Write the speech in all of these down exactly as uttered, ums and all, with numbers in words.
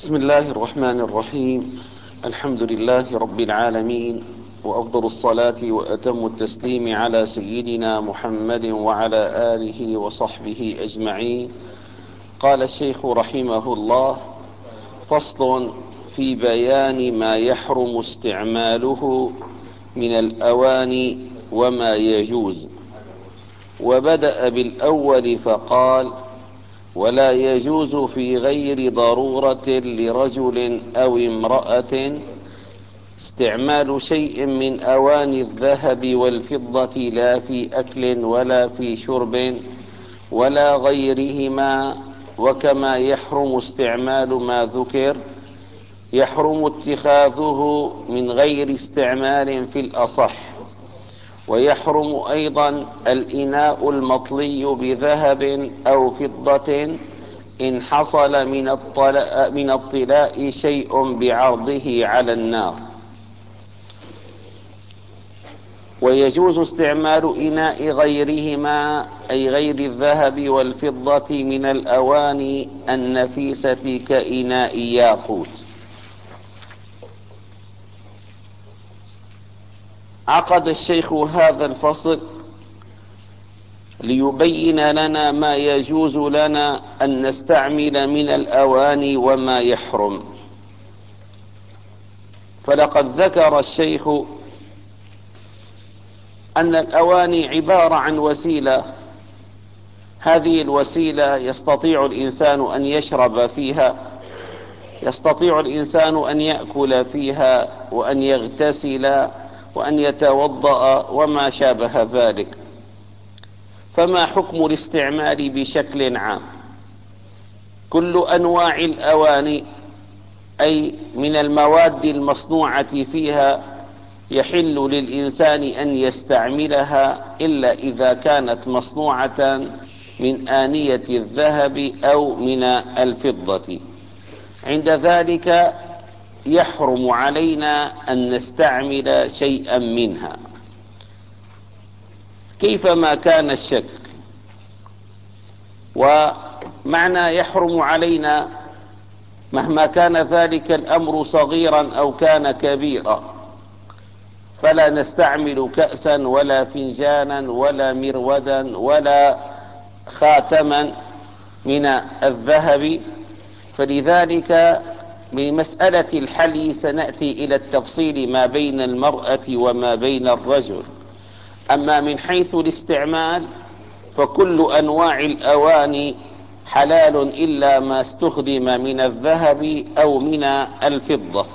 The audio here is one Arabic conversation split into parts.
بسم الله الرحمن الرحيم. الحمد لله رب العالمين، وأفضل الصلاة وأتم التسليم على سيدنا محمد وعلى آله وصحبه أجمعين. قال الشيخ رحمه الله: فصل في بيان ما يحرم استعماله من الأواني وما يجوز. وبدأ بالأول فقال: ولا يجوز في غير ضرورة لرجل أو امرأة استعمال شيء من أواني الذهب والفضة، لا في أكل ولا في شرب ولا غيرهما. وكما يحرم استعمال ما ذكر، يحرم اتخاذه من غير استعمال في الأصح. ويحرم أيضا الإناء المطلي بذهب أو فضة إن حصل من الطلاء, من الطلاء شيء بعرضه على النار. ويجوز استعمال إناء غيرهما، أي غير الذهب والفضة، من الأواني النفيسة كإناء ياقوت. عقد الشيخ هذا الفصل ليبين لنا ما يجوز لنا أن نستعمل من الأواني وما يحرم. فلقد ذكر الشيخ أن الأواني عبارة عن وسيلة، هذه الوسيلة يستطيع الإنسان أن يشرب فيها، يستطيع الإنسان أن يأكل فيها وأن يغتسل وأن يتوضأ وما شابه ذلك. فما حكم الاستعمال بشكل عام؟ كل أنواع الأواني، أي من المواد المصنوعة فيها، يحل للإنسان أن يستعملها إلا إذا كانت مصنوعة من آنية الذهب أو من الفضة. عند ذلك يحرم علينا أن نستعمل شيئا منها كيفما كان الشكل. ومعنى يحرم علينا مهما كان ذلك الأمر صغيرا أو كان كبيرا، فلا نستعمل كأسا ولا فنجانا ولا مرودا ولا خاتما من الذهب. فلذلك بمسألة الحلي سنأتي إلى التفصيل ما بين المرأة وما بين الرجل. أما من حيث الاستعمال فكل أنواع الأواني حلال إلا ما استخدم من الذهب أو من الفضة.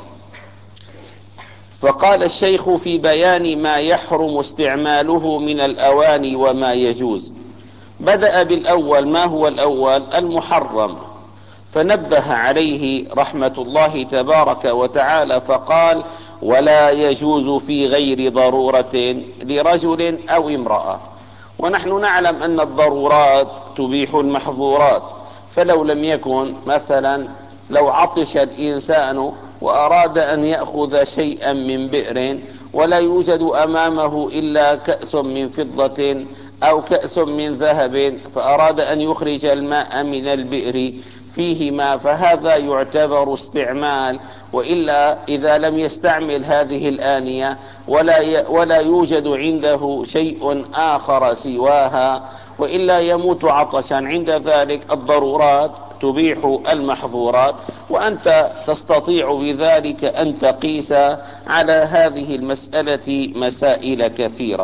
فقال الشيخ في بيان ما يحرم استعماله من الأواني وما يجوز. بدأ بالأول. ما هو الأول؟ المحرم. فنبه عليه رحمة الله تبارك وتعالى فقال: ولا يجوز في غير ضرورة لرجل أو امرأة. ونحن نعلم أن الضرورات تبيح المحظورات. فلو لم يكن مثلا، لو عطش الإنسان وأراد أن يأخذ شيئا من بئر ولا يوجد أمامه إلا كأس من فضة أو كأس من ذهب، فأراد أن يخرج الماء من البئر فيهما، فهذا يعتبر استعمال. وإلا إذا لم يستعمل هذه الآنية ولا ولا يوجد عنده شيء آخر سواها، وإلا يموت عطشا. عند ذلك الضرورات تبيح المحظورات، وأنت تستطيع بذلك أن تقيس على هذه المسألة مسائل كثيرة.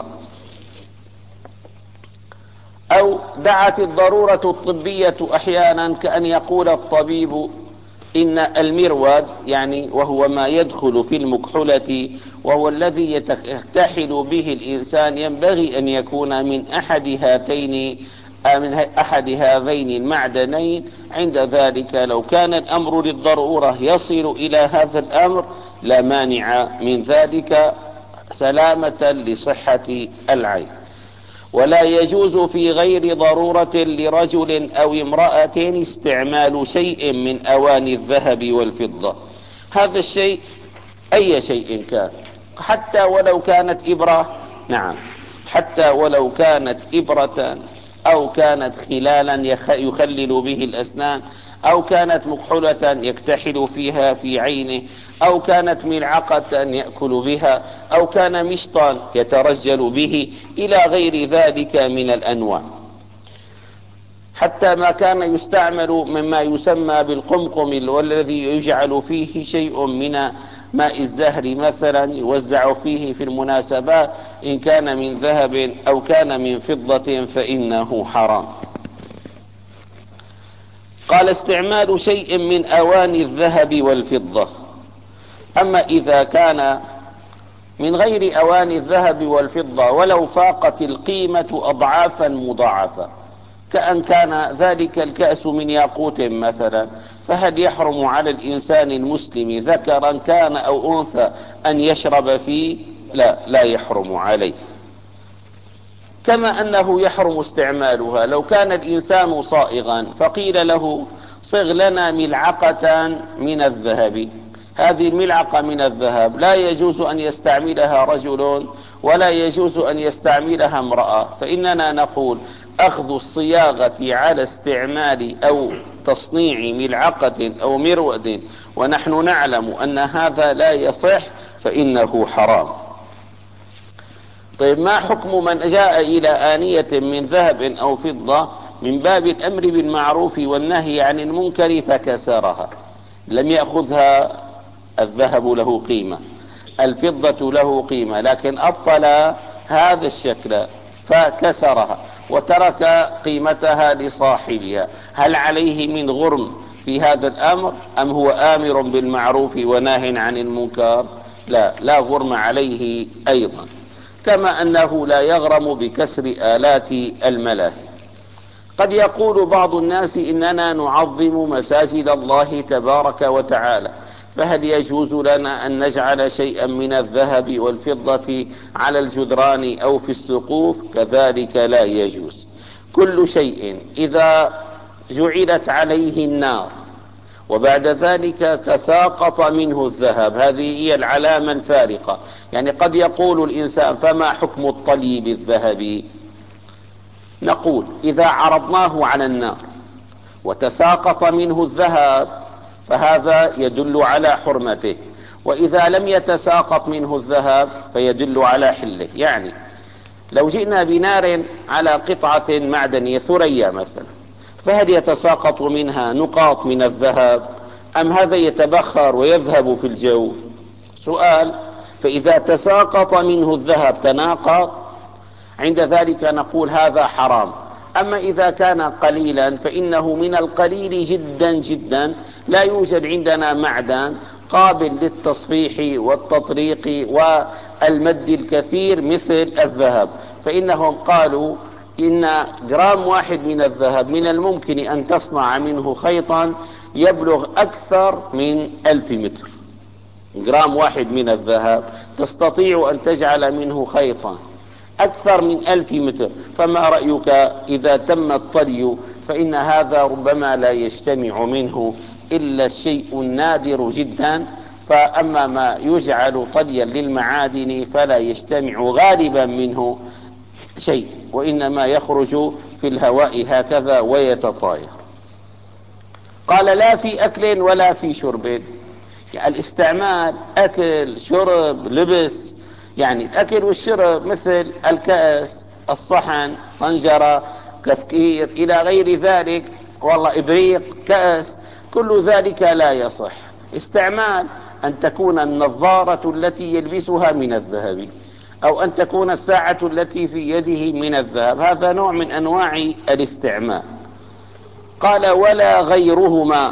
أو دعت الضرورة الطبية أحيانا كأن يقول الطبيب إن المرود، يعني وهو ما يدخل في المكحلة وهو الذي يكتحل به الإنسان، ينبغي أن يكون من أحد هاتين من أحد هذين المعدنين. عند ذلك لو كان الأمر للضرورة يصل إلى هذا الأمر لا مانع من ذلك سلامة لصحة العين. ولا يجوز في غير ضرورة لرجل أو امرأة استعمال شيء من أواني الذهب والفضة. هذا الشيء أي شيء كان، حتى ولو كانت إبرة، نعم، حتى ولو كانت إبرة أو كانت خلالا يخلل به الأسنان أو كانت مكحلة يكتحل فيها في عينه، أو كانت ملعقة يأكل بها، أو كان مشطا يترجل به، إلى غير ذلك من الأنواع. حتى ما كان يستعمل مما يسمى بالقمقم، والذي يجعل فيه شيء من ماء الزهر مثلا يوزع فيه في المناسبات، إن كان من ذهب أو كان من فضة فإنه حرام. قال: استعمال شيء من أواني الذهب والفضة. أما إذا كان من غير أواني الذهب والفضة ولو فاقت القيمة أضعافا مضاعفة، كأن كان ذلك الكأس من ياقوت مثلا، فهل يحرم على الإنسان المسلم ذكرا كان أو أنثى أن يشرب فيه؟ لا، لا يحرم عليه. كما أنه يحرم استعمالها لو كان الإنسان صائغا فقيل له: صغ لنا ملعقة من الذهب. هذه الملعقة من الذهب لا يجوز أن يستعملها رجل ولا يجوز أن يستعملها امرأة، فإننا نقول: أخذ الصياغة على استعمال أو تصنيع ملعقة أو مرود ونحن نعلم أن هذا لا يصح فإنه حرام. طيب، ما حكم من جاء إلى آنية من ذهب أو فضة من باب الأمر بالمعروف والنهي عن المنكر فكسرها؟ لم يأخذها الذهب له قيمة، الفضة له قيمة، لكن أبطل هذا الشكل فكسرها وترك قيمتها لصاحبها، هل عليه من غرم في هذا الأمر أم هو آمر بالمعروف وناه عن المنكر؟ لا، لا غرم عليه أيضا. كما أنه لا يغرم بكسر آلات الملاهي. قد يقول بعض الناس: إننا نعظم مساجد الله تبارك وتعالى، فهل يجوز لنا أن نجعل شيئا من الذهب والفضة على الجدران أو في السقوف؟ كذلك لا يجوز. كل شيء إذا جعلت عليه النار وبعد ذلك تساقط منه الذهب، هذه هي العلامة الفارقة. يعني قد يقول الإنسان: فما حكم الطلي بالذهب؟ نقول: إذا عرضناه على النار وتساقط منه الذهب فهذا يدل على حرمته، وإذا لم يتساقط منه الذهب فيدل على حله. يعني لو جئنا بنار على قطعة معدنية ثريا مثلا، فهل يتساقط منها نقاط من الذهب أم هذا يتبخر ويذهب في الجو؟ سؤال. فإذا تساقط منه الذهب تناقض، عند ذلك نقول هذا حرام. أما إذا كان قليلا فإنه من القليل جدا جدا، لا يوجد عندنا معدن قابل للتصفيح والتطريق والمد الكثير مثل الذهب، فإنهم قالوا إن جرام واحد من الذهب من الممكن أن تصنع منه خيطا يبلغ أكثر من ألف متر. جرام واحد من الذهب تستطيع أن تجعل منه خيطا أكثر من ألف متر، فما رأيك إذا تم الطلي؟ فإن هذا ربما لا يجتمع منه إلا الشيء النادر جدا، فأما ما يجعل طليا للمعادن فلا يجتمع غالبا منه شيء، وإنما يخرج في الهواء هكذا ويتطاير. قال: لا في أكل ولا في شرب. يعني الاستعمال أكل شرب لبس، يعني الأكل والشرب مثل الكأس، الصحن، طنجرة، كفكير، إلى غير ذلك، والله إبريق، كأس، كل ذلك لا يصح. استعمال أن تكون النظارة التي يلبسها من الذهب، أو أن تكون الساعة التي في يده من الذهب، هذا نوع من أنواع الاستعمال. قال: ولا غيرهما.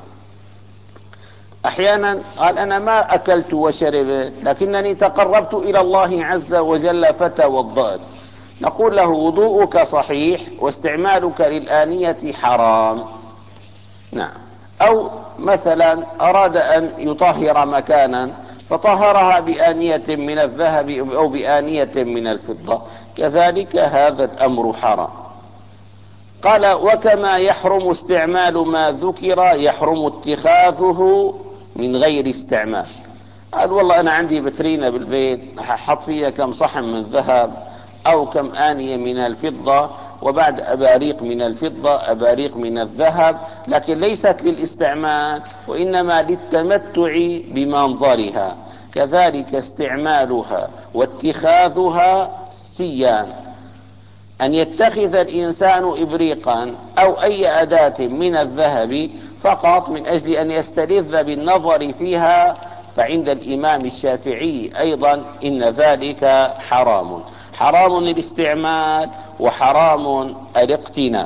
أحيانا قال: أنا ما أكلت وشربت لكنني تقربت إلى الله عز وجل فتوضأت، نقول له: وضوءك صحيح واستعمالك للآنية حرام. نعم. أو مثلا أراد أن يطهر مكانا فطهرها بآنية من الذهب أو بآنية من الفضة، كذلك هذا الأمر حرام. قال: وكما يحرم استعمال ما ذكر يحرم اتخاذه من غير استعمال. قال: والله أنا عندي بترينة بالبيت حط فيها كم صحن من ذهب أو كم آنية من الفضة، وبعد أباريق من الفضة أباريق من الذهب، لكن ليست للاستعمال وإنما للتمتع بمنظرها. كذلك استعمالها واتخاذها سيان، أن يتخذ الإنسان إبريقا أو أي أداة من الذهب فقط من أجل أن يستلذ بالنظر فيها، فعند الإمام الشافعي أيضا إن ذلك حرام، حرام الاستعمال وحرام الاقتناء.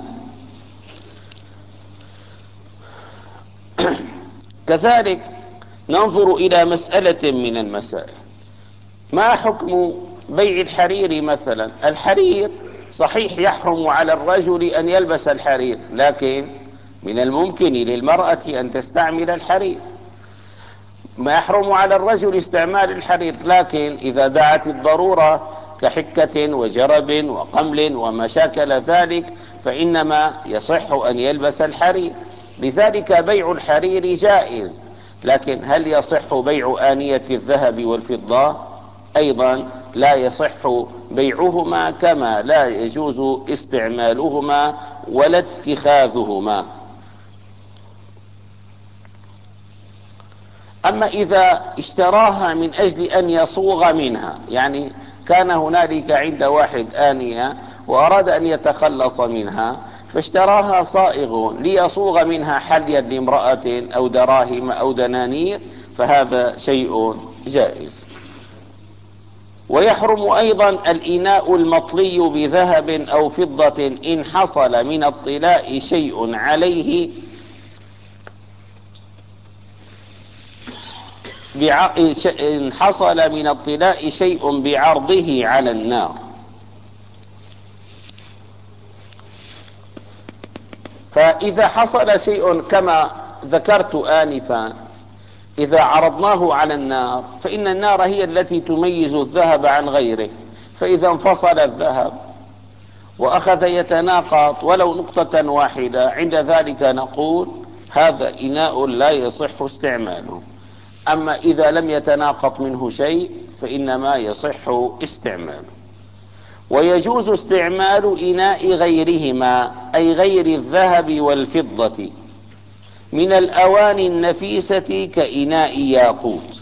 كذلك ننظر إلى مسألة من المسائل، ما حكم بيع الحرير مثلا؟ الحرير صحيح يحرم على الرجل أن يلبس الحرير، لكن من الممكن للمرأة أن تستعمل الحرير. ما يحرم على الرجل استعمال الحرير، لكن إذا دعت الضرورة كحكة وجرب وقمل وما شاكل ذلك فإنما يصح أن يلبس الحرير. لذلك بيع الحرير جائز، لكن هل يصح بيع آنية الذهب والفضة؟ أيضا لا يصح بيعهما، كما لا يجوز استعمالهما ولا اتخاذهما. أما إذا اشتراها من أجل أن يصوغ منها، يعني كان هنالك عند واحد آنية وأراد أن يتخلص منها فاشتراها صائغ ليصوغ منها حليا لامرأة أو دراهم أو دنانير، فهذا شيء جائز. ويحرم أيضا الإناء المطلي بذهب أو فضة إن حصل من الطلاء شيء عليه إن حصل من الطلاء شيء بعرضه على النار. فإذا حصل شيء كما ذكرت آنفا، إذا عرضناه على النار فإن النار هي التي تميز الذهب عن غيره، فإذا انفصل الذهب وأخذ يتناقض ولو نقطة واحدة، عند ذلك نقول هذا إناء لا يصح استعماله. أما إذا لم يتناقض منه شيء فإنما يصح استعماله. ويجوز استعمال إناء غيرهما، أي غير الذهب والفضة، من الأواني النفيسة كإناء ياقوت.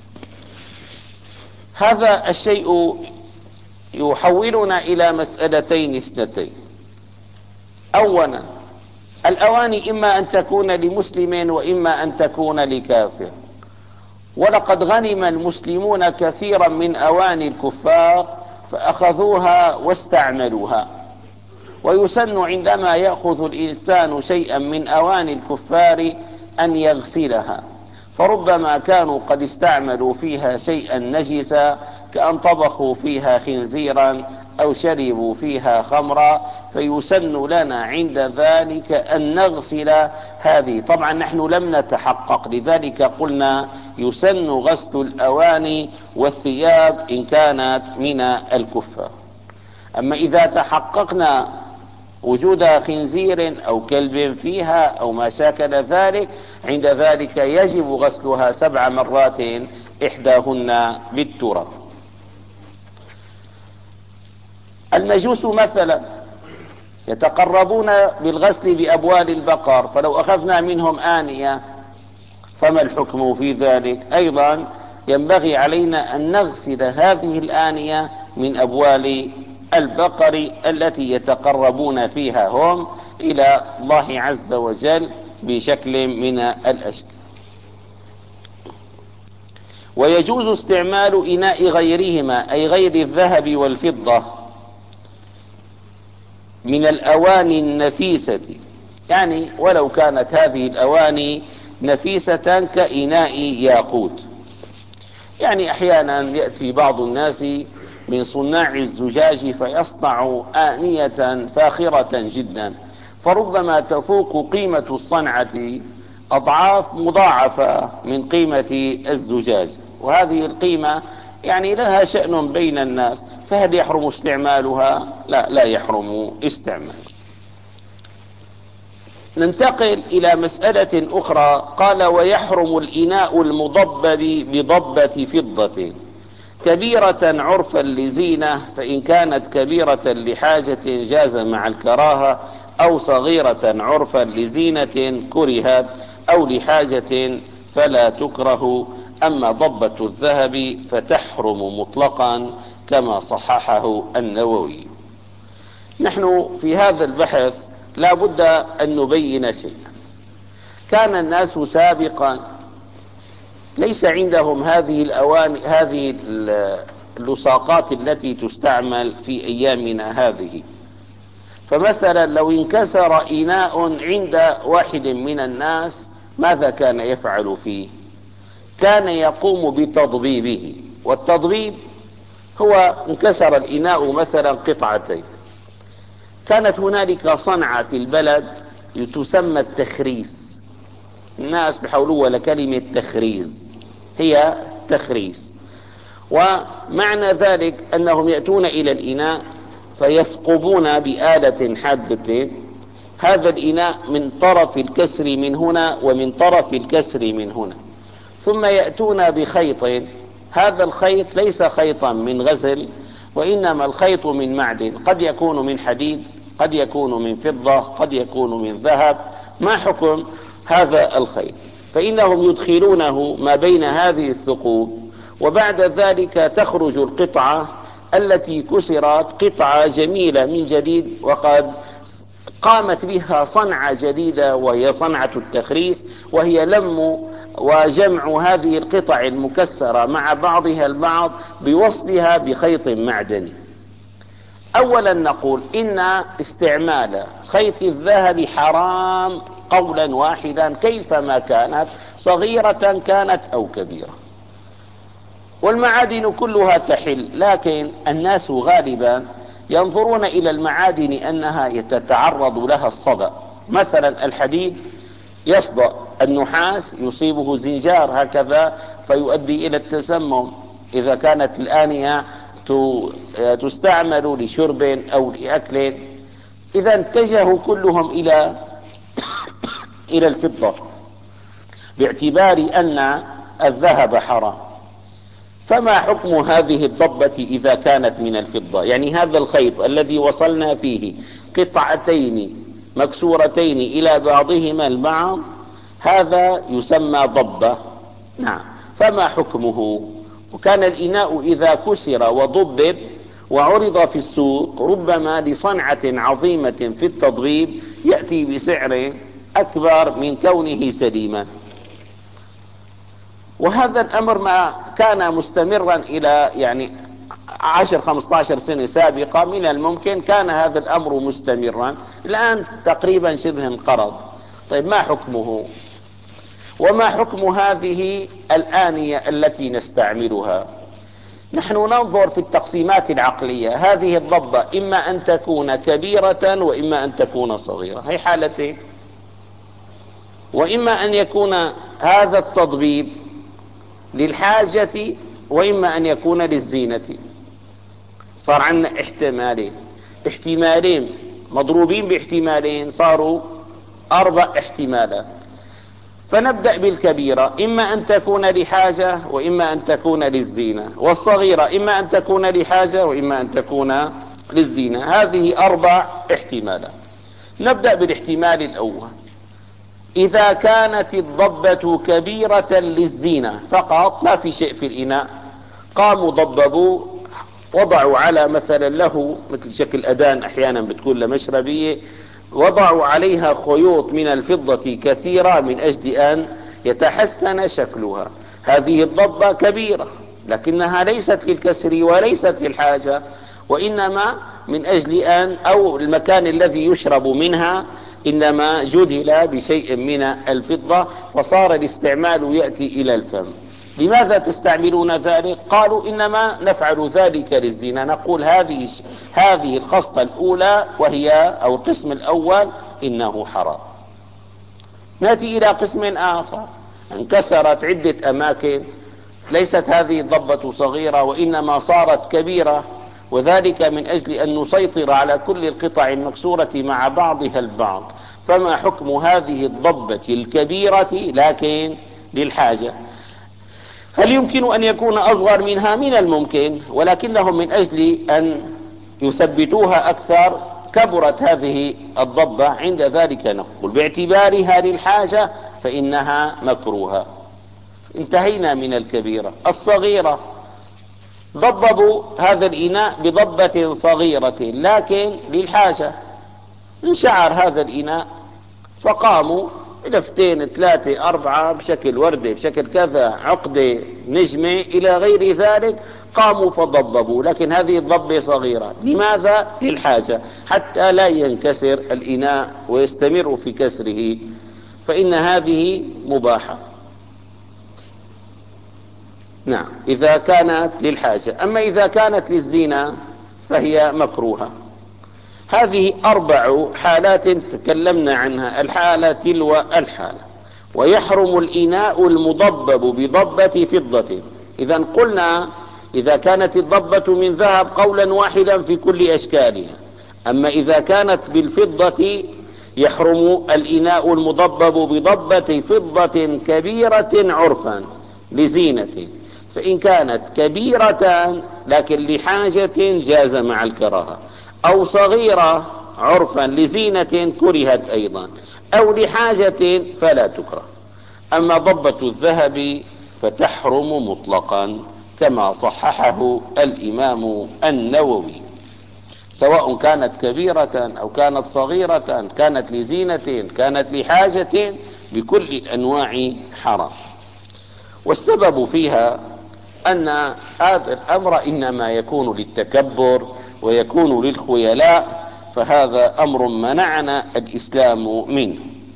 هذا الشيء يحولنا إلى مسألتين اثنتين. أولا، الأواني إما أن تكون لمسلم وإما أن تكون لكافر، ولقد غنم المسلمون كثيرا من أواني الكفار فأخذوها واستعملوها. ويسن عندما يأخذ الإنسان شيئا من أواني الكفار أن يغسلها، فربما كانوا قد استعملوا فيها شيئا نجسا، كأن طبخوا فيها خنزيرا أو شربوا فيها خمرا، فيسن لنا عند ذلك أن نغسل هذه. طبعا نحن لم نتحقق، لذلك قلنا يسن غسل الأواني والثياب إن كانت من الكفار. أما إذا تحققنا وجود خنزير أو كلب فيها أو ما شاكل ذلك، عند ذلك يجب غسلها سبع مرات إحداهن بالتراب. المجوس مثلا يتقربون بالغسل بأبوال البقر، فلو أخذنا منهم آنية فما الحكم في ذلك؟ أيضا ينبغي علينا أن نغسل هذه الآنية من أبوال البقر التي يتقربون فيها هم إلى الله عز وجل بشكل من الأشكال. ويجوز استعمال إناء غيرهما، أي غير الذهب والفضة، من الأواني النفيسة، يعني ولو كانت هذه الأواني نفيسة كإناء ياقوت. يعني أحيانا يأتي بعض الناس من صناع الزجاج فيصنع آنية فاخرة جدا، فربما تفوق قيمة الصنعة أضعاف مضاعفة من قيمة الزجاج، وهذه القيمة يعني لها شأن بين الناس، فهل يحرم استعمالها؟ لا، لا يحرم استعمالها. ننتقل إلى مسألة أخرى. قال: ويحرم الإناء المضبب بضبة فضة، كبيرة عرفا لزينة، فإن كانت كبيرة لحاجة جاز مع الكراهة، أو صغيرة عرفا لزينة كرهت، أو لحاجة فلا تكره. أما ضبة الذهب فتحرم مطلقا كما صححه النووي. نحن في هذا البحث لا بد أن نبين شيئا. كان الناس سابقا ليس عندهم هذه الأواني، هذه اللصاقات التي تستعمل في أيامنا هذه. فمثلا لو انكسر إناء عند واحد من الناس، ماذا كان يفعل فيه؟ كان يقوم بتضبيبه. والتضبيب هو انكسر الإناء مثلا قطعتين، كانت هنالك صنعة في البلد تسمى التخريس. الناس بيحولوها لكلمة تخريز، هي تخريس. ومعنى ذلك أنهم يأتون إلى الإناء فيثقبون بآلة حادة هذا الإناء من طرف الكسر من هنا ومن طرف الكسر من هنا، ثم يأتون بخيط. هذا الخيط ليس خيطا من غزل، وإنما الخيط من معدن، قد يكون من حديد، قد يكون من فضة، قد يكون من ذهب. ما حكم هذا الخيط؟ فإنهم يدخلونه ما بين هذه الثقوب، وبعد ذلك تخرج القطعة التي كسرت قطعة جميلة من جديد، وقد قامت بها صنعة جديدة وهي صنعة التخريس، وهي لم وجمع هذه القطع المكسرة مع بعضها البعض بوصلها بخيط معدني. أولا نقول إن استعمال خيط الذهب حرام قولا واحدا كيفما كانت، صغيرة كانت أو كبيرة. والمعادن كلها تحل، لكن الناس غالبا ينظرون إلى المعادن أنها تتعرض لها الصدأ. مثلا الحديد يصدأ، النحاس يصيبه زنجار هكذا فيؤدي إلى التسمم إذا كانت الآنية تستعمل لشرب أو لأكل. إذا اتجهوا كلهم إلى إلى الفضة باعتبار أن الذهب حرام. فما حكم هذه الضبة إذا كانت من الفضة؟ يعني هذا الخيط الذي وصلنا فيه قطعتين مكسورتين إلى بعضهما البعض، هذا يسمى ضبة. نعم، فما حكمه؟ وكان الإناء إذا كسر وضبب وعرض في السوق ربما لصنعة عظيمة في التضبيب يأتي بسعر أكبر من كونه سليما. وهذا الأمر ما كان مستمرا إلى يعني عشر خمسة عشر سنة سابقة، من الممكن كان هذا الأمر مستمرا، الآن تقريبا شبه انقرض. طيب ما حكمه؟ وما حكم هذه الآنية التي نستعملها؟ نحن ننظر في التقسيمات العقلية. هذه الضبة إما أن تكون كبيرة وإما أن تكون صغيرة، هي حالتين. وإما أن يكون هذا التضبيب للحاجة وإما أن يكون للزينة. صار عندنا احتمالين احتمالين مضروبين باحتمالين، صاروا أربع احتمالات. فنبدأ بالكبيرة، إما أن تكون لحاجة وإما أن تكون للزينة، والصغيرة إما أن تكون لحاجة وإما أن تكون للزينة. هذه أربع احتمالات. نبدأ بالاحتمال الأول. إذا كانت الضبة كبيرة للزينة فقط، ما في شيء في الإناء، قاموا ضببوا، وضعوا على مثلا له مثل شكل أدان أحيانا بتكون لمشربية، وضعوا عليها خيوط من الفضة كثيرة من أجل أن يتحسن شكلها. هذه الضبة كبيرة لكنها ليست للكسر وليست للحاجة، وإنما من أجل أن أو المكان الذي يشرب منها إنما جدل بشيء من الفضة، فصار الاستعمال يأتي إلى الفم. لماذا تستعملون ذلك؟ قالوا إنما نفعل ذلك للزنا. نقول هذه هذه الخصلة الأولى وهي أو القسم الأول إنه حرام. نأتي إلى قسم آخر. انكسرت عدة أماكن، ليست هذه الضبة صغيرة وإنما صارت كبيرة، وذلك من أجل أن نسيطر على كل القطع المكسورة مع بعضها البعض. فما حكم هذه الضبة الكبيرة لكن للحاجة؟ هل يمكن أن يكون أصغر منها؟ من الممكن، ولكنهم من أجل أن يثبتوها أكثر كبرت هذه الضبة، عند ذلك نقول باعتبارها للحاجة فإنها مكروهة. انتهينا من الكبيرة. الصغيرة ضببوا هذا الإناء بضبة صغيرة لكن للحاجة، انشعر هذا الإناء فقاموا لفتين ثلاثة أربعة بشكل وردة بشكل كذا عقدة نجمة إلى غير ذلك، قاموا فضببوا، لكن هذه الضبة صغيرة. لماذا؟ للحاجة، حتى لا ينكسر الإناء ويستمر في كسره، فإن هذه مباحة. نعم، إذا كانت للحاجة. أما إذا كانت للزينة فهي مكروهة. هذه أربع حالات تكلمنا عنها، الحالة تلو الحالة. ويحرم الإناء المضبب بضبة فضة. إذا قلنا إذا كانت الضبة من ذهب قولا واحدا في كل أشكالها. أما إذا كانت بالفضة يحرم الإناء المضبب بضبة فضة كبيرة عرفا لزينة، فإن كانت كبيرة لكن لحاجة جاز مع الكراهة، أو صغيرة عرفا لزينة كرهت أيضا، أو لحاجة فلا تكره. أما ضبة الذهب فتحرم مطلقا كما صححه الإمام النووي، سواء كانت كبيرة أو كانت صغيرة، كانت لزينة كانت لحاجة، بكل الأنواع حرام. والسبب فيها أن هذا الأمر إنما يكون للتكبر ويكون للخيلاء، فهذا أمر منعنا الإسلام منه.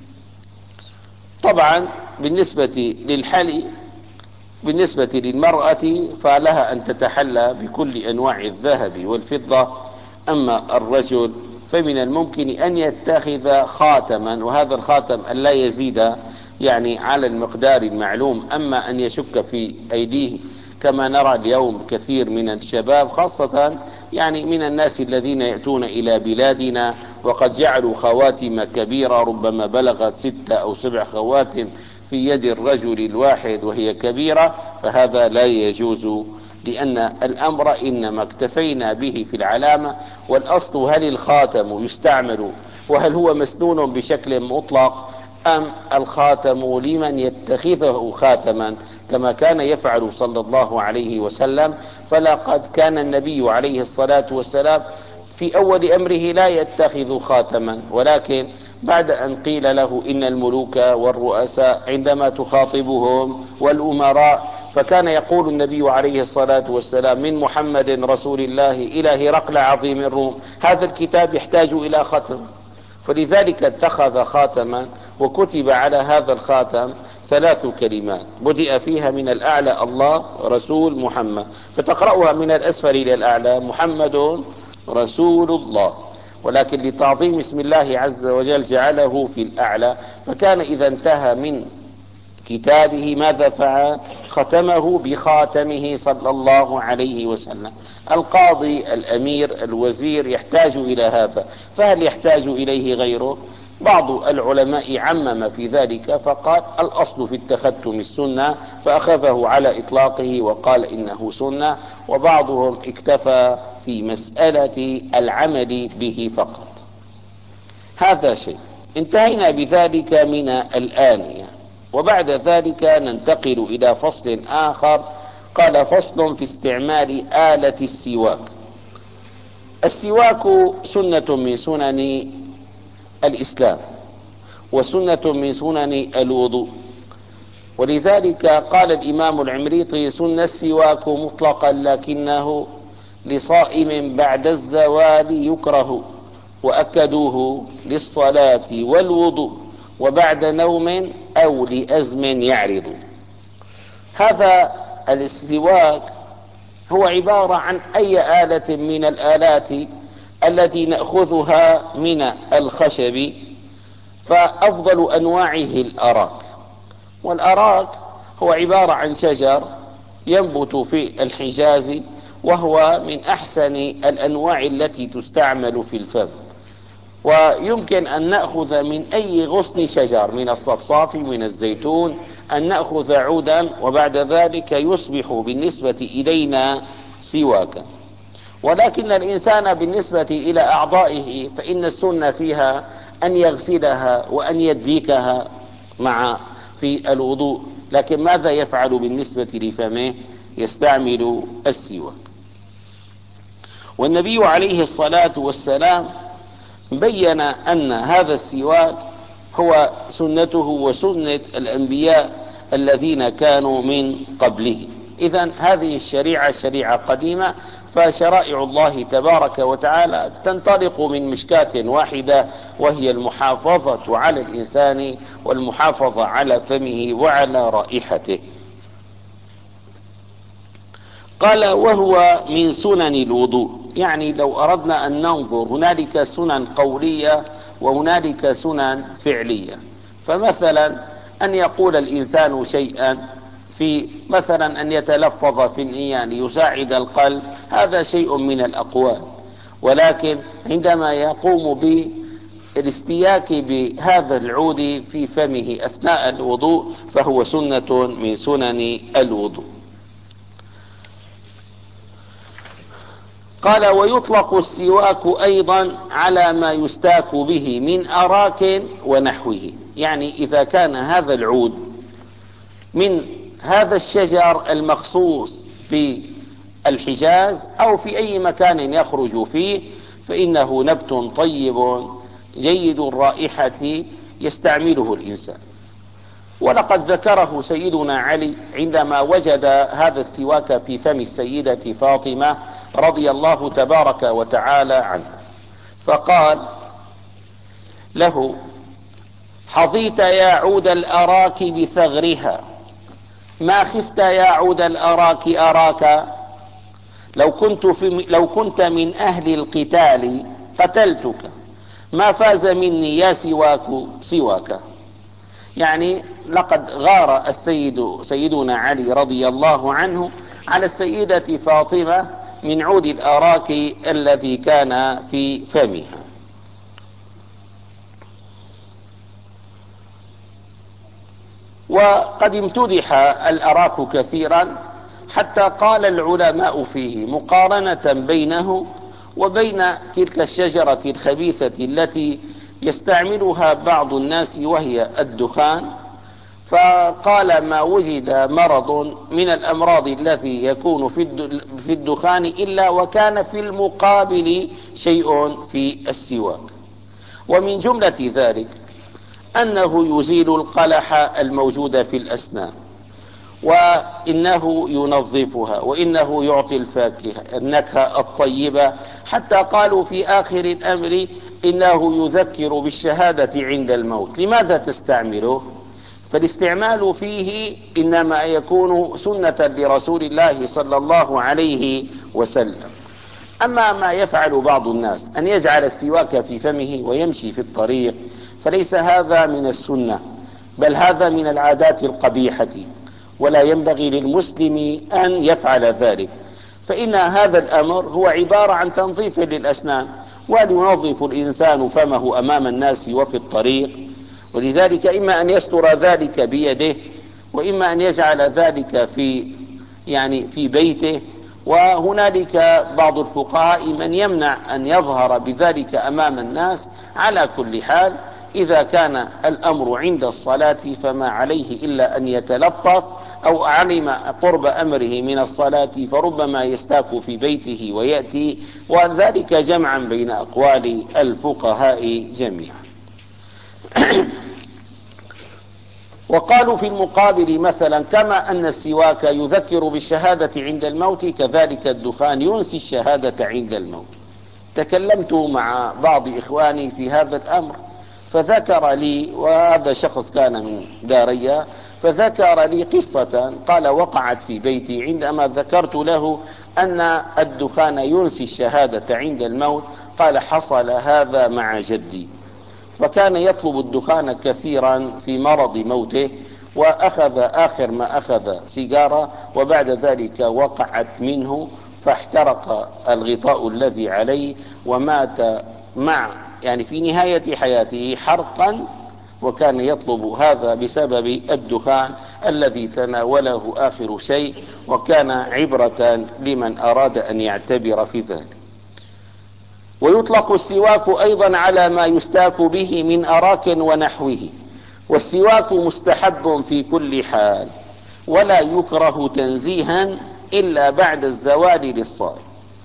طبعا بالنسبة للحلي، بالنسبة للمرأة فلها أن تتحلى بكل أنواع الذهب والفضة. أما الرجل فمن الممكن أن يتخذ خاتما، وهذا الخاتم أن لا يزيد يعني على المقدار المعلوم. أما أن يشك في أيديه كما نرى اليوم كثير من الشباب، خاصة يعني من الناس الذين يأتون إلى بلادنا وقد جعلوا خواتم كبيرة ربما بلغت ستة أو سبع خواتم في يد الرجل الواحد وهي كبيرة، فهذا لا يجوز، لأن الأمر إنما اكتفينا به في العلامة. والأصل هل الخاتم يستعمل وهل هو مسنون بشكل مطلق، أم الخاتم لمن يتخذه خاتما كما كان يفعل صلى الله عليه وسلم. فلقد كان النبي عليه الصلاة والسلام في أول أمره لا يتخذ خاتما، ولكن بعد أن قيل له إن الملوك والرؤساء عندما تخاطبهم والأمراء، فكان يقول النبي عليه الصلاة والسلام من محمد رسول الله إلى هرقل عظيم الروم هذا الكتاب يحتاج إلى ختم، فلذلك اتخذ خاتما وكتب على هذا الخاتم ثلاث كلمات بدأ فيها من الأعلى الله رسول محمد، فتقرأها من الأسفل إلى الأعلى محمد رسول الله، ولكن لتعظيم اسم الله عز وجل جعله في الأعلى. فكان إذا انتهى من كتابه ماذا فعل؟ ختمه بخاتمه صلى الله عليه وسلم. القاضي الأمير الوزير يحتاج إلى هذا، فهل يحتاج إليه غيره؟ بعض العلماء عمم في ذلك فقال الأصل في التختم السنة، فأخذه على إطلاقه وقال إنه سنة، وبعضهم اكتفى في مسألة العمل به فقط. هذا شيء. انتهينا بذلك من الآنية، وبعد ذلك ننتقل إلى فصل آخر. قال فصل في استعمال آلة السواك. السواك سنة من سنن الإسلام وسنة من سنن الوضوء، ولذلك قال الإمام العمريطي سن السواك مطلقا لكنه لصائم بعد الزوال يكره، وأكدوه للصلاة والوضوء وبعد نوم أو لأزم يعرض. هذا السواك هو عبارة عن أي آلة من الآلات التي نأخذها من الخشب، فأفضل أنواعه الأراك. والأراك هو عبارة عن شجر ينبت في الحجاز، وهو من أحسن الأنواع التي تستعمل في الفم، ويمكن أن نأخذ من أي غصن شجر، من الصفصاف، من الزيتون، أن نأخذ عودا وبعد ذلك يصبح بالنسبة إلينا سواكا. ولكن الإنسان بالنسبة إلى أعضائه فإن السنة فيها أن يغسلها وأن يدلكها مع في الوضوء، لكن ماذا يفعل بالنسبة لفمه؟ يستعمل السواك. والنبي عليه الصلاة والسلام بين أن هذا السواك هو سنته وسنة الأنبياء الذين كانوا من قبله. إذن هذه الشريعة شريعة قديمة، فشرائع الله تبارك وتعالى تنطلق من مشكاة واحدة، وهي المحافظة على الإنسان والمحافظة على فمه وعلى رائحته. قال وهو من سنن الوضوء، يعني لو أردنا أن ننظر هنالك سنن قولية وهنالك سنن فعلية. فمثلا أن يقول الإنسان شيئا في مثلا أن يتلفظ في النية ليساعد القلب، هذا شيء من الأقوال، ولكن عندما يقوم بالاستياك بهذا العود في فمه أثناء الوضوء فهو سنة من سنن الوضوء. قال ويطلق السواك أيضا على ما يستاك به من أراك ونحوه، يعني إذا كان هذا العود من هذا الشجر المخصوص في الحجاز أو في أي مكان يخرج فيه، فإنه نبت طيب جيد الرائحة يستعمله الإنسان. ولقد ذكره سيدنا علي عندما وجد هذا السواك في فم السيدة فاطمة رضي الله تبارك وتعالى عنها، فقال له حظيت يا عود الأراك بثغرها، ما خفت يا عود الأراك أراك، لو كنت, في لو كنت من أهل القتال قتلتك، ما فاز مني يا سواك سواك. يعني لقد غار السيد سيدنا علي رضي الله عنه على السيدة فاطمة من عود الأراك الذي كان في فمها. وقد امتدح الأراك كثيرا حتى قال العلماء فيه مقارنة بينه وبين تلك الشجرة الخبيثة التي يستعملها بعض الناس وهي الدخان، فقال ما وجد مرض من الأمراض التي يكون في الدخان إلا وكان في المقابل شيء في السواك. ومن جملة ذلك أنه يزيل القلح الموجود في الأسنان، وإنه ينظفها، وإنه يعطي الفاكهة النكهة الطيبة، حتى قالوا في آخر الأمر إنه يذكر بالشهادة عند الموت. لماذا تستعمله؟ فالاستعمال فيه إنما يكون سنة لرسول الله صلى الله عليه وسلم. أما ما يفعل بعض الناس أن يجعل السواك في فمه ويمشي في الطريق، فليس هذا من السنة، بل هذا من العادات القبيحة، ولا ينبغي للمسلم أن يفعل ذلك، فإن هذا الأمر هو عبارة عن تنظيف للأسنان، ولينظف الإنسان فمه أمام الناس وفي الطريق. ولذلك إما أن يستر ذلك بيده، وإما أن يجعل ذلك في يعني في بيته. وهنالك بعض الفقهاء من يمنع أن يظهر بذلك أمام الناس. على كل حال إذا كان الأمر عند الصلاة فما عليه إلا أن يتلطف، أو علم قرب أمره من الصلاة فربما يستاك في بيته ويأتي، وذلك جمعا بين أقوال الفقهاء جميعا. وقالوا في المقابل مثلا كما أن السواك يذكر بالشهادة عند الموت، كذلك الدخان ينسي الشهادة عند الموت. تكلمت مع بعض إخواني في هذا الأمر فذكر لي، وهذا شخص كان من داريا، فذكر لي قصة قال وقعت في بيتي عندما ذكرت له أن الدخان ينسي الشهادة عند الموت. قال حصل هذا مع جدي، فكان يطلب الدخان كثيرا في مرض موته، وأخذ آخر ما أخذ سيجارة، وبعد ذلك وقعت منه فاحترق الغطاء الذي عليه ومات مع يعني في نهاية حياته حرقا، وكان يطلب هذا بسبب الدخان الذي تناوله آخر شيء، وكان عبرة لمن أراد أن يعتبر في ذلك. ويطلق السواك أيضا على ما يستاك به من أراك ونحوه، والسواك مستحب في كل حال، ولا يكره تنزيها إلا بعد الزوال للصائم،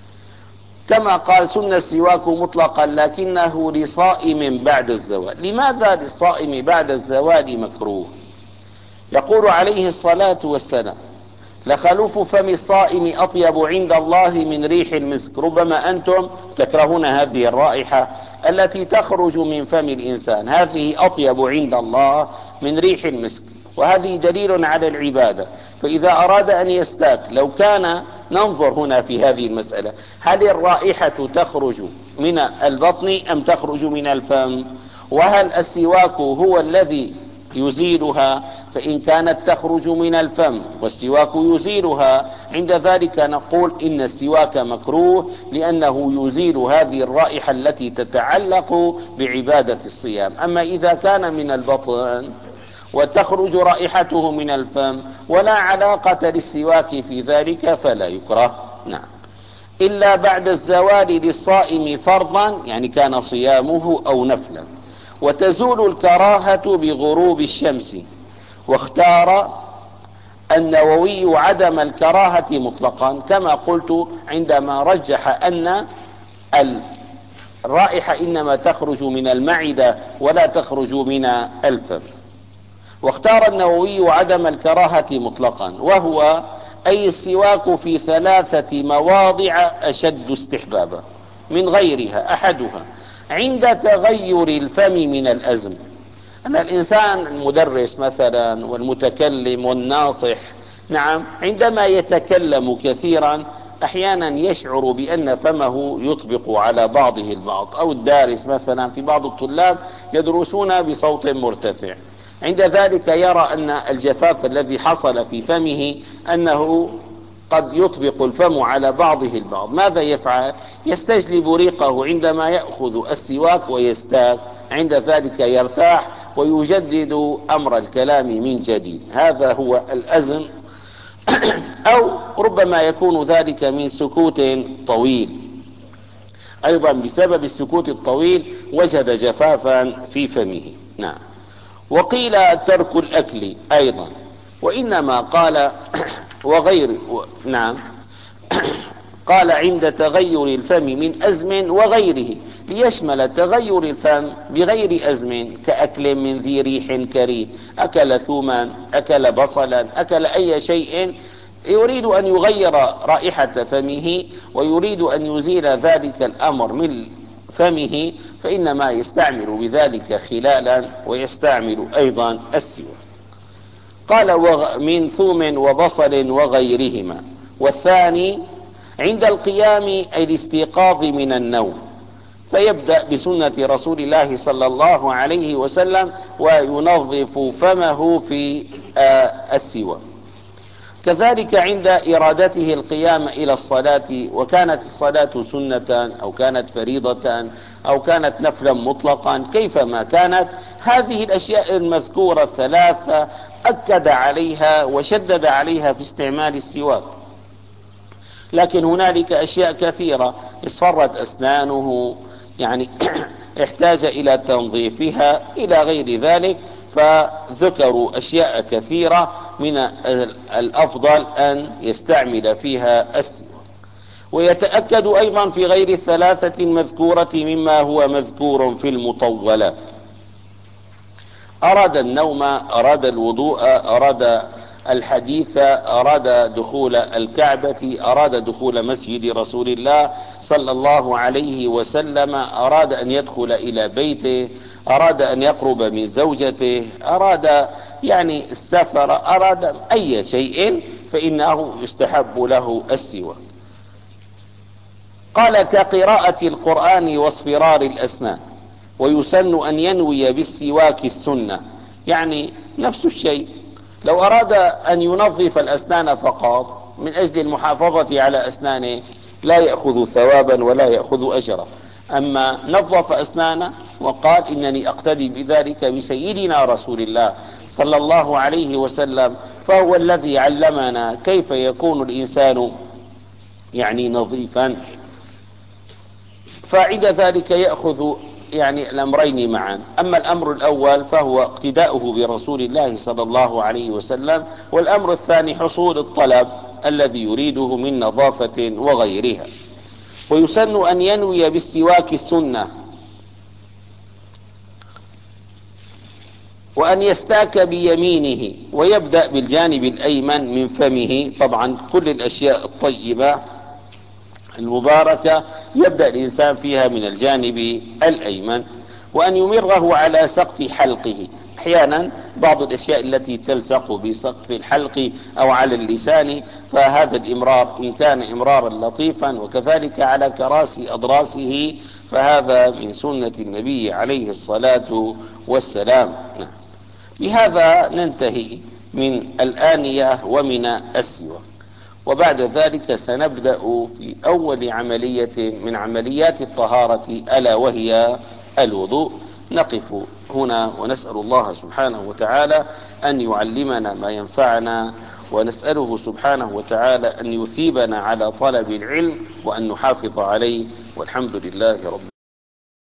كما قال سن السواك مطلقا لكنه لصائم بعد الزوال. لماذا للصائم بعد الزوال مكروه؟ يقول عليه الصلاة والسلام: لخلوف فم الصائم أطيب عند الله من ريح المسك. ربما أنتم تكرهون هذه الرائحة التي تخرج من فم الإنسان، هذه أطيب عند الله من ريح المسك، وهذه دليل على العبادة. فإذا أراد أن يستاك، لو كان ننظر هنا في هذه المسألة، هل الرائحة تخرج من البطن أم تخرج من الفم؟ وهل السواك هو الذي يزيلها؟ فإن كانت تخرج من الفم والسواك يزيلها، عند ذلك نقول إن السواك مكروه، لأنه يزيل هذه الرائحة التي تتعلق بعبادة الصيام. أما إذا كان من البطن وتخرج رائحته من الفم ولا علاقة للسواك في ذلك فلا يكره. نعم، إلا بعد الزوال للصائم فرضا، يعني كان صيامه أو نفلا، وتزول الكراهة بغروب الشمس. واختار النووي عدم الكراهة مطلقا، كما قلت عندما رجح أن الرائحة إنما تخرج من المعدة ولا تخرج من الفم. واختار النووي عدم الكراهة مطلقا، وهو أي السواك في ثلاثة مواضع أشد استحبابا من غيرها. أحدها عند تغير الفم من الأزم، أن الإنسان المدرس مثلا والمتكلم والناصح، نعم، عندما يتكلم كثيرا أحيانا يشعر بأن فمه يطبق على بعضه البعض، أو الدارس مثلا، في بعض الطلاب يدرسون بصوت مرتفع، عند ذلك يرى أن الجفاف الذي حصل في فمه أنه قد يطبق الفم على بعضه البعض. ماذا يفعل؟ يستجلب ريقه عندما يأخذ السواك ويستاك، عند ذلك يرتاح ويجدد أمر الكلام من جديد. هذا هو الأزم. أو ربما يكون ذلك من سكوت طويل، أيضا بسبب السكوت الطويل وجد جفافا في فمه. نعم. وقيل ترك الأكل أيضا، وإنما قال وغير نعم قال عند تغير الفم من أزم وغيره، ليشمل تغير الفم بغير أزم، كأكل من ذي ريح كريه، أكل ثوما، أكل بصلا، أكل أي شيء يريد أن يغير رائحة فمه ويريد أن يزيل ذلك الأمر من فمه، فإنما يستعمل بذلك خلالا ويستعمل أيضا السواك. قال من ثوم وبصل وغيرهما. والثاني عند القيام أي الاستيقاظ من النوم، فيبدأ بسنة رسول الله صلى الله عليه وسلم وينظف فمه في السواك. كذلك عند إرادته القيام إلى الصلاة، وكانت الصلاة سنة أو كانت فريضة أو كانت نفلا مطلقا، كيفما كانت، هذه الأشياء المذكورة الثلاثة أكد عليها وشدد عليها في استعمال السواك. لكن هنالك أشياء كثيرة، اصفرت أسنانه، يعني احتاج إلى تنظيفها إلى غير ذلك، فذكروا أشياء كثيرة من الأفضل أن يستعمل فيها السواك. ويتأكد أيضا في غير الثلاثة المذكورة مما هو مذكور في المطولات. أراد النوم، أراد الوضوء، أراد الحديث، أراد دخول الكعبة، أراد دخول مسجد رسول الله صلى الله عليه وسلم، أراد أن يدخل إلى بيته، أراد أن يقرب من زوجته، أراد يعني السفر، أراد أي شيء، فإنه يستحب له السواك. قال كقراءة القرآن واصفرار الأسنان. ويسن أن ينوي بالسواك السنة، يعني نفس الشيء. لو أراد أن ينظف الأسنان فقط من أجل المحافظة على أسنانه لا يأخذ ثوابا ولا يأخذ أجرا. أما نظف أسنانه وقال إنني أقتدي بذلك بسيدنا رسول الله صلى الله عليه وسلم، فهو الذي علمنا كيف يكون الإنسان يعني نظيفا. فعند ذلك يأخذ يعني الأمرين معا. أما الأمر الأول فهو اقتداؤه برسول الله صلى الله عليه وسلم، والأمر الثاني حصول الطلب الذي يريده من نظافة وغيرها. ويسن أن ينوي بالسواك السنة، وأن يستاك بيمينه ويبدأ بالجانب الأيمن من فمه. طبعا كل الأشياء الطيبة المباركة يبدأ الإنسان فيها من الجانب الأيمن، وأن يمره على سقف حلقه. أحيانا بعض الأشياء التي تلصق بسقف الحلق أو على اللسان، فهذا الإمرار إن كان إمرارا لطيفا، وكذلك على كراسي أضراسه، فهذا من سنة النبي عليه الصلاة والسلام. بهذا ننتهي من الآنية ومن السواك، وبعد ذلك سنبدأ في أول عملية من عمليات الطهارة، ألا وهي الوضوء. نقف هنا ونسأل الله سبحانه وتعالى أن يعلمنا ما ينفعنا، ونسأله سبحانه وتعالى أن يثيبنا على طلب العلم وأن نحافظ عليه، والحمد لله رب